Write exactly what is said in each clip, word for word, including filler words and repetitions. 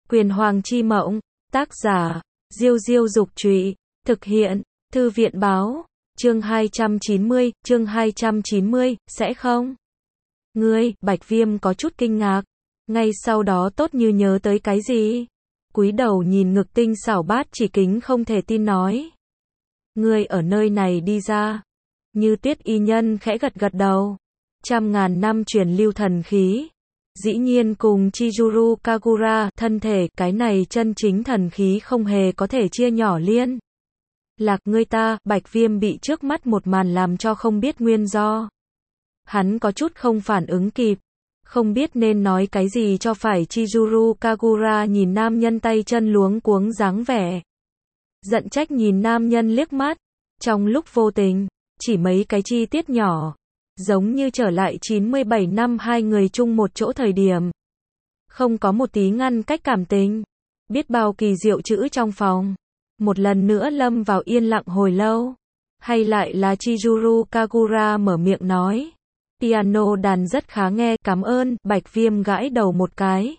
Quyền Hoàng chi mộng, tác giả, Diêu Diêu Dục Trụy, thực hiện, Thư viện Báo, chương hai trăm chín mươi, chương hai trăm chín mươi, sẽ không? Ngươi, Bạch Viêm có chút kinh ngạc, ngay sau đó tốt như nhớ tới cái gì? Cúi đầu nhìn ngực tinh xảo Bát Chỉ Kính không thể tin nói. Ngươi ở nơi này đi ra. Như Tuyết y nhân khẽ gật gật đầu. Trăm ngàn năm truyền lưu thần khí. Dĩ nhiên cùng Chizuru Kagura, thân thể, cái này chân chính thần khí không hề có thể chia nhỏ liên. Lạc ngươi ta, Bạch Viêm bị trước mắt một màn làm cho không biết nguyên do. Hắn có chút không phản ứng kịp. Không biết nên nói cái gì cho phải. Chizuru Kagura nhìn nam nhân tay chân luống cuống dáng vẻ. Giận trách nhìn nam nhân liếc mắt. Trong lúc vô tình, chỉ mấy cái chi tiết nhỏ. Giống như trở lại chín mươi bảy năm hai người chung một chỗ thời điểm. Không có một tí ngăn cách cảm tình. Biết bao kỳ diệu chữ trong phòng. Một lần nữa lâm vào yên lặng hồi lâu. Hay lại là Chizuru Kagura mở miệng nói. Piano đàn rất khá nghe, cảm ơn. Bạch Viêm gãi đầu một cái.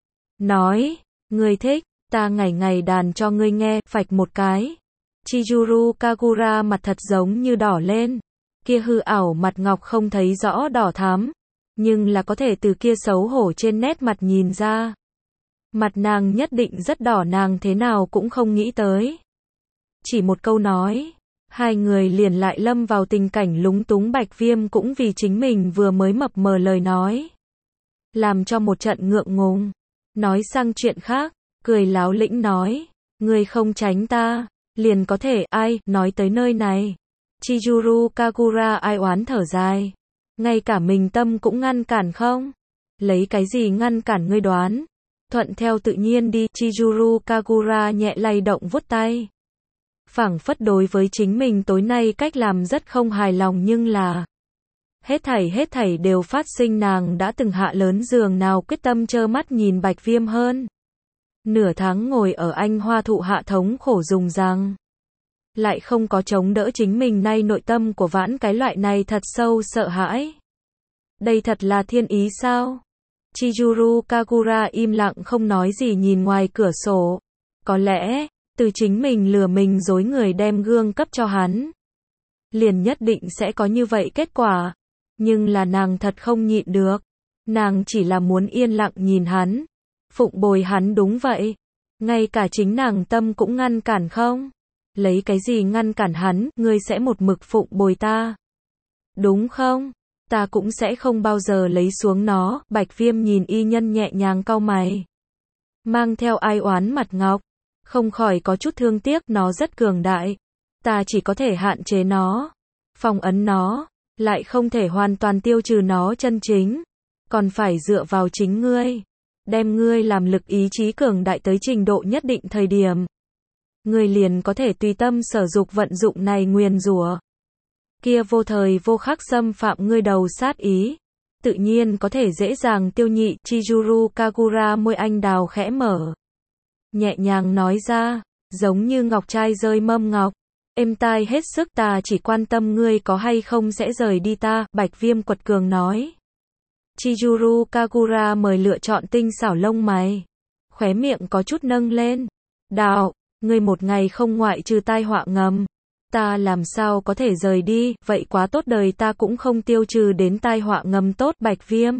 Nói, ngươi thích, ta ngày ngày đàn cho ngươi nghe, phạch một cái. Chizuru Kagura mặt thật giống như đỏ lên. Kia hư ảo mặt ngọc không thấy rõ đỏ thắm, nhưng là có thể từ kia xấu hổ trên nét mặt nhìn ra. Mặt nàng nhất định rất đỏ, nàng thế nào cũng không nghĩ tới. Chỉ một câu nói, hai người liền lại lâm vào tình cảnh lúng túng. Bạch Viêm cũng vì chính mình vừa mới mập mờ lời nói, làm cho một trận ngượng ngùng. Nói sang chuyện khác, cười láo lĩnh nói, ngươi không tránh ta, liền có thể, ai, nói tới nơi này. Chizuru Kagura ai oán thở dài. Ngay cả mình tâm cũng ngăn cản không? Lấy cái gì ngăn cản ngươi đoán? Thuận theo tự nhiên đi. Chizuru Kagura nhẹ lay động vuốt tay. Phảng phất đối với chính mình tối nay cách làm rất không hài lòng, nhưng là hết thảy hết thảy đều phát sinh nàng đã từng hạ lớn giường nào quyết tâm trơ mắt nhìn Bạch Viêm hơn nửa tháng ngồi ở anh hoa thụ hạ thống khổ dùng rằng. Lại không có chống đỡ chính mình, nay nội tâm của vãn cái loại này thật sâu sợ hãi. Đây thật là thiên ý sao? Chizuru Kagura im lặng không nói gì nhìn ngoài cửa sổ. Có lẽ, từ chính mình lừa mình dối người đem gương cấp cho hắn, liền nhất định sẽ có như vậy kết quả. Nhưng là nàng thật không nhịn được. Nàng chỉ là muốn yên lặng nhìn hắn. Phụng bồi hắn, đúng vậy. Ngay cả chính nàng tâm cũng ngăn cản không? Lấy cái gì ngăn cản hắn, ngươi sẽ một mực phụng bồi ta. Đúng không? Ta cũng sẽ không bao giờ lấy xuống nó. Bạch Viêm nhìn y nhân nhẹ nhàng cau mày, mang theo ai oán mặt ngọc, không khỏi có chút thương tiếc. Nó rất cường đại. Ta chỉ có thể hạn chế nó, phong ấn nó, lại không thể hoàn toàn tiêu trừ nó chân chính. Còn phải dựa vào chính ngươi. Đem ngươi làm lực ý chí cường đại tới trình độ nhất định thời điểm, ngươi liền có thể tùy tâm sở dục vận dụng này nguyền rủa. Kia vô thời vô khắc xâm phạm ngươi đầu sát ý, tự nhiên có thể dễ dàng tiêu nhị. Chizuru Kagura môi anh đào khẽ mở, nhẹ nhàng nói ra, giống như ngọc trai rơi mâm ngọc, êm tai hết sức. Ta chỉ quan tâm ngươi có hay không sẽ rời đi ta. Bạch Viêm quật cường nói. Chizuru Kagura mời lựa chọn tinh xảo lông mày, khóe miệng có chút nâng lên. Đạo, ngươi một ngày không ngoại trừ tai họa ngầm, ta làm sao có thể rời đi? Vậy quá tốt, đời ta cũng không tiêu trừ đến tai họa ngầm tốt. Bạch Viêm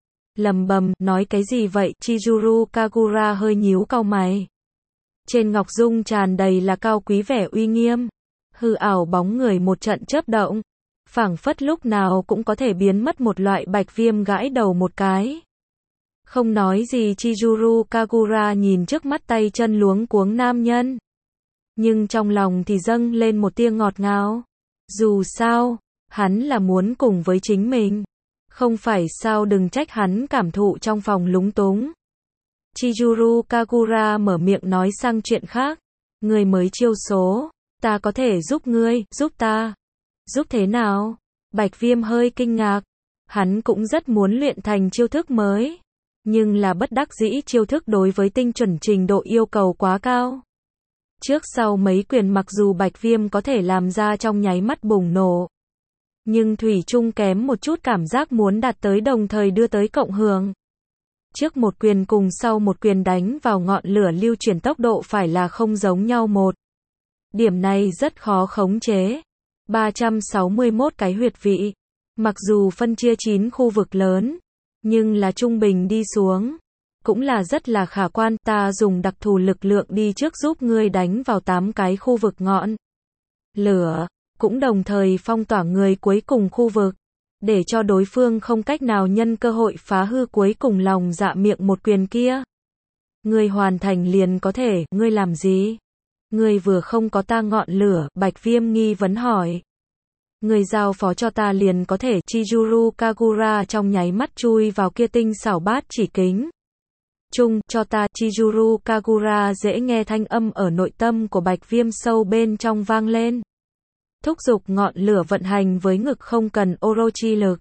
lầm bầm, nói cái gì vậy? Chizuru Kagura hơi nhíu cau mày. Trên ngọc dung tràn đầy là cao quý vẻ uy nghiêm, hư ảo bóng người một trận chớp động, phảng phất lúc nào cũng có thể biến mất một loại. Bạch Viêm gãi đầu một cái, không nói gì. Chizuru Kagura nhìn trước mắt tay chân luống cuống nam nhân, nhưng trong lòng thì dâng lên một tia ngọt ngào. Dù sao, hắn là muốn cùng với chính mình, không phải sao? Đừng trách hắn cảm thụ trong phòng lúng túng. Chizuru Kagura mở miệng nói sang chuyện khác. Ngươi mới chiêu số, ta có thể giúp ngươi. Giúp ta? Giúp thế nào? Bạch Viêm hơi kinh ngạc. Hắn cũng rất muốn luyện thành chiêu thức mới, nhưng là bất đắc dĩ chiêu thức đối với tinh chuẩn trình độ yêu cầu quá cao. Trước sau mấy quyền mặc dù Bạch Viêm có thể làm ra trong nháy mắt bùng nổ, nhưng thủy chung kém một chút cảm giác muốn đạt tới đồng thời đưa tới cộng hưởng. Trước một quyền cùng sau một quyền đánh vào ngọn lửa lưu chuyển tốc độ phải là không giống nhau một. Điểm này rất khó khống chế. ba trăm sáu mươi mốt cái huyệt vị. Mặc dù phân chia chín khu vực lớn, nhưng là trung bình đi xuống. Cũng là rất là khả quan, ta dùng đặc thù lực lượng đi trước giúp ngươi đánh vào tám cái khu vực ngọn lửa, cũng đồng thời phong tỏa người cuối cùng khu vực, để cho đối phương không cách nào nhân cơ hội phá hư cuối cùng lòng dạ miệng một quyền kia. Ngươi hoàn thành liền có thể, ngươi làm gì? Ngươi vừa không có ta ngọn lửa, Bạch Viêm nghi vấn hỏi. Ngươi giao phó cho ta liền có thể, Chizuru Kagura trong nháy mắt chui vào kia tinh xảo bát chỉ kính. Chung, cho ta, Chizuru Kagura dễ nghe thanh âm ở nội tâm của Bạch Viêm sâu bên trong vang lên. Thúc giục ngọn lửa vận hành với ngực không cần Orochi lực.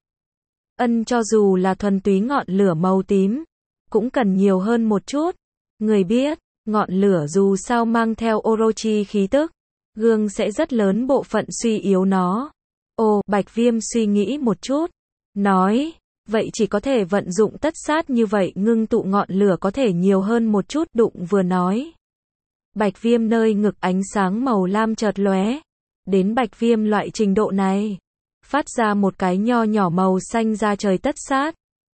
Ân cho dù là thuần túy ngọn lửa màu tím, cũng cần nhiều hơn một chút. Người biết, ngọn lửa dù sao mang theo Orochi khí tức, gương sẽ rất lớn bộ phận suy yếu nó. Ồ, Bạch Viêm suy nghĩ một chút, nói, vậy chỉ có thể vận dụng tất sát như vậy ngưng tụ ngọn lửa có thể nhiều hơn một chút, đụng vừa nói. Bạch Viêm nơi ngực ánh sáng màu lam chợt lóe, đến Bạch Viêm loại trình độ này, phát ra một cái nho nhỏ màu xanh ra trời tất sát.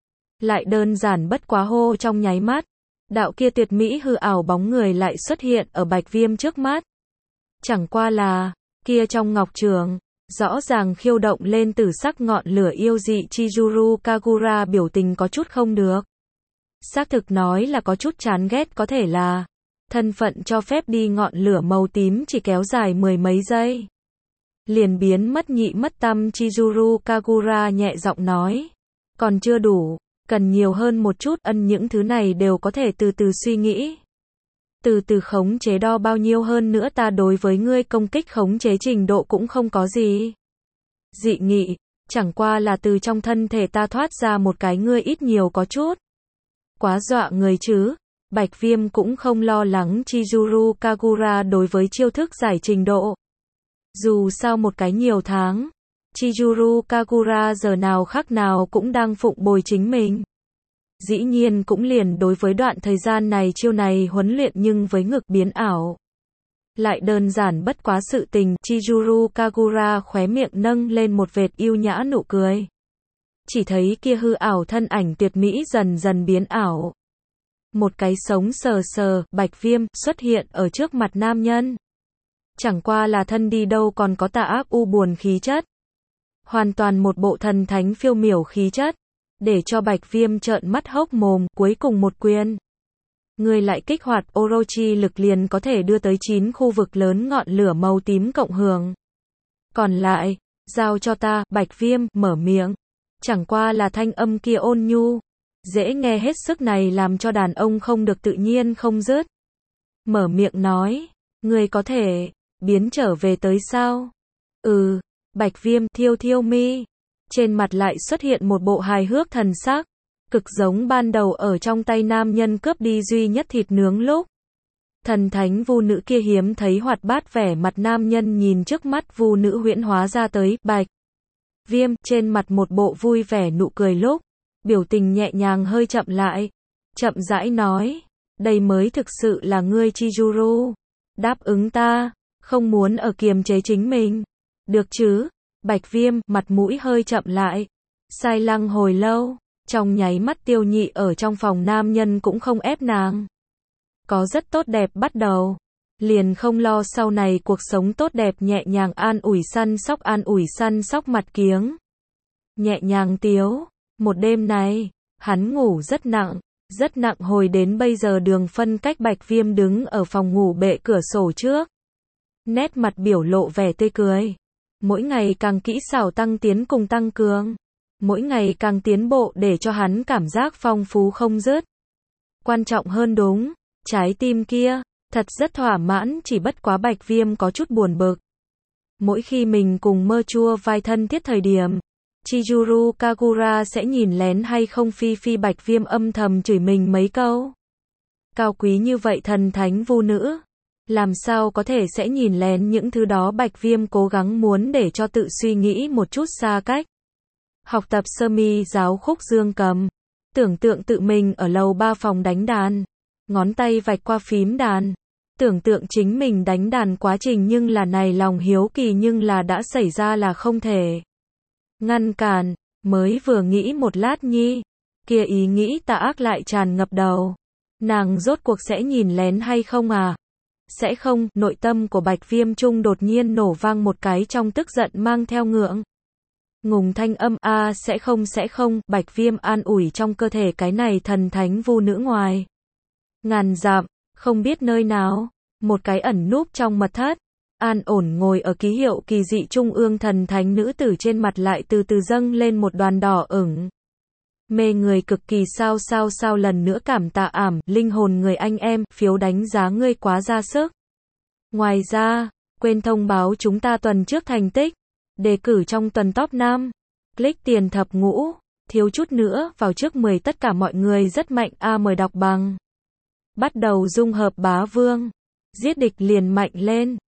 Lại đơn giản bất quá hô trong nháy mắt, đạo kia tuyệt mỹ hư ảo bóng người lại xuất hiện ở Bạch Viêm trước mắt. Chẳng qua là, kia trong ngọc trường, rõ ràng khiêu động lên tử sắc ngọn lửa yêu dị, Chizuru Kagura biểu tình có chút không được. Xác thực nói là có chút chán ghét, có thể là thân phận cho phép đi ngọn lửa màu tím chỉ kéo dài mười mấy giây. Liền biến mất nhị mất tâm, Chizuru Kagura nhẹ giọng nói. Còn chưa đủ, cần nhiều hơn một chút, ân những thứ này đều có thể từ từ suy nghĩ. Từ từ khống chế, đo bao nhiêu hơn nữa ta đối với ngươi công kích khống chế trình độ cũng không có gì dị nghị, chẳng qua là từ trong thân thể ta thoát ra một cái ngươi ít nhiều có chút quá dọa người chứ. Bạch Viêm cũng không lo lắng Chizuru Kagura đối với chiêu thức giải trình độ. Dù sao một cái nhiều tháng, Chizuru Kagura giờ nào khác nào cũng đang phụng bồi chính mình. Dĩ nhiên cũng liền đối với đoạn thời gian này chiêu này huấn luyện, nhưng với ngực biến ảo lại đơn giản bất quá sự tình. Chizuru Kagura khóe miệng nâng lên một vệt yêu nhã nụ cười. Chỉ thấy kia hư ảo thân ảnh tuyệt mỹ dần dần biến ảo. Một cái sống sờ sờ, Bạch Viêm, xuất hiện ở trước mặt nam nhân. Chẳng qua là thân đi đâu còn có tà ác u buồn khí chất. Hoàn toàn một bộ thần thánh phiêu miểu khí chất. Để cho Bạch Viêm trợn mắt hốc mồm, cuối cùng một quyền. Người lại kích hoạt Orochi lực liền có thể đưa tới chín khu vực lớn ngọn lửa màu tím cộng hưởng. Còn lại, giao cho ta, Bạch Viêm, mở miệng. Chẳng qua là thanh âm kia ôn nhu, dễ nghe hết sức này làm cho đàn ông không được tự nhiên không dứt. Mở miệng nói, người có thể, biến trở về tới sao? Ừ, Bạch Viêm, thiêu thiêu mi. Trên mặt lại xuất hiện một bộ hài hước thần sắc, cực giống ban đầu ở trong tay nam nhân cướp đi duy nhất thịt nướng lúc. Thần thánh vu nữ kia hiếm thấy hoạt bát vẻ mặt nam nhân nhìn trước mắt vu nữ huyễn hóa ra tới, Bạch Viêm, trên mặt một bộ vui vẻ nụ cười lúc, biểu tình nhẹ nhàng hơi chậm lại, chậm rãi nói, đây mới thực sự là ngươi Chizuru, đáp ứng ta, không muốn ở kiềm chế chính mình, được chứ? Bạch Viêm, mặt mũi hơi chậm lại, sai lăng hồi lâu, trong nháy mắt Tiêu Nhị ở trong phòng nam nhân cũng không ép nàng. Có rất tốt đẹp bắt đầu, liền không lo sau này cuộc sống tốt đẹp, nhẹ nhàng an ủi săn sóc an ủi săn sóc mặt kiếng. Nhẹ nhàng tiếu, một đêm này, hắn ngủ rất nặng, rất nặng hồi đến bây giờ đường phân cách. Bạch Viêm đứng ở phòng ngủ bệ cửa sổ trước. Nét mặt biểu lộ vẻ tươi cười. Mỗi ngày càng kỹ xảo tăng tiến cùng tăng cường. Mỗi ngày càng tiến bộ để cho hắn cảm giác phong phú không dứt. Quan trọng hơn đúng, trái tim kia, thật rất thỏa mãn, chỉ bất quá Bạch Viêm có chút buồn bực. Mỗi khi mình cùng mơ chua vai thân thiết thời điểm, Chizuru Kagura sẽ nhìn lén hay không phi phi Bạch Viêm âm thầm chửi mình mấy câu. Cao quý như vậy thần thánh vu nữ, làm sao có thể sẽ nhìn lén những thứ đó? Bạch Viêm cố gắng muốn để cho tự suy nghĩ một chút xa cách. Học tập sơ mi giáo khúc dương cầm. Tưởng tượng tự mình ở lầu ba phòng đánh đàn. Ngón tay vạch qua phím đàn. Tưởng tượng chính mình đánh đàn quá trình nhưng là này lòng hiếu kỳ nhưng là đã xảy ra là không thể ngăn cản. Mới vừa nghĩ một lát nhi. Kia ý nghĩ tà ác lại tràn ngập đầu. Nàng rốt cuộc sẽ nhìn lén hay không à? Sẽ không, nội tâm của Bạch Viêm Trung đột nhiên nổ vang một cái trong tức giận mang theo ngượng ngùng thanh âm, a à, sẽ không sẽ không, Bạch Viêm an ủi trong cơ thể cái này thần thánh vu nữ ngoài ngàn dặm, không biết nơi nào, một cái ẩn núp trong mật thất, an ổn ngồi ở ký hiệu kỳ dị trung ương thần thánh nữ tử trên mặt lại từ từ dâng lên một đoàn đỏ ửng. Mê người cực kỳ sao sao sao lần nữa cảm tạ ảm, linh hồn người anh em, phiếu đánh giá ngươi quá ra sức. Ngoài ra, quên thông báo chúng ta tuần trước thành tích, đề cử trong tuần top năm, click tiền thập ngũ, thiếu chút nữa vào trước mười tất cả mọi người rất mạnh a mời đọc bằng. Bắt đầu dung hợp bá vương, giết địch liền mạnh lên.